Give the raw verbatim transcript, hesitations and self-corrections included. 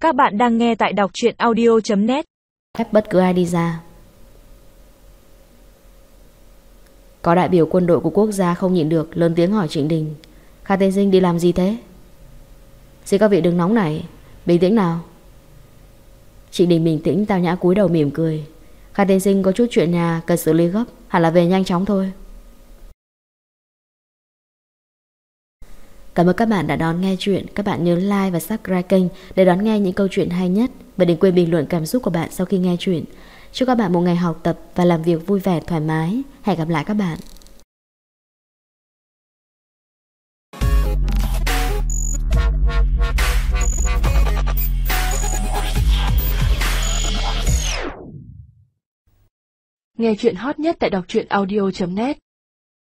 Các bạn đang nghe tại đọc truyện audio chấm net. Ép bất cứ ai đi ra. Có đại biểu quân đội của quốc gia không nhịn được, lớn tiếng hỏi Trịnh Đình: Kha tiên sinh đi làm gì thế? Xin các vị đừng nóng nảy, bình tĩnh nào. Trịnh Đình bình tĩnh tao nhã cúi đầu mỉm cười. Kha tiên sinh có chút chuyện nhà cần xử lý gấp, hẳn là về nhanh chóng thôi. Cảm ơn các bạn đã đón nghe chuyện. Các bạn nhớ like và subscribe kênh để đón nghe những câu chuyện hay nhất. Và đừng quên bình luận cảm xúc của bạn sau khi nghe chuyện. Chúc các bạn một ngày học tập và làm việc vui vẻ thoải mái. Hẹn gặp lại các bạn. Nghe chuyện hot nhất tại đọc truyện audio chấm net.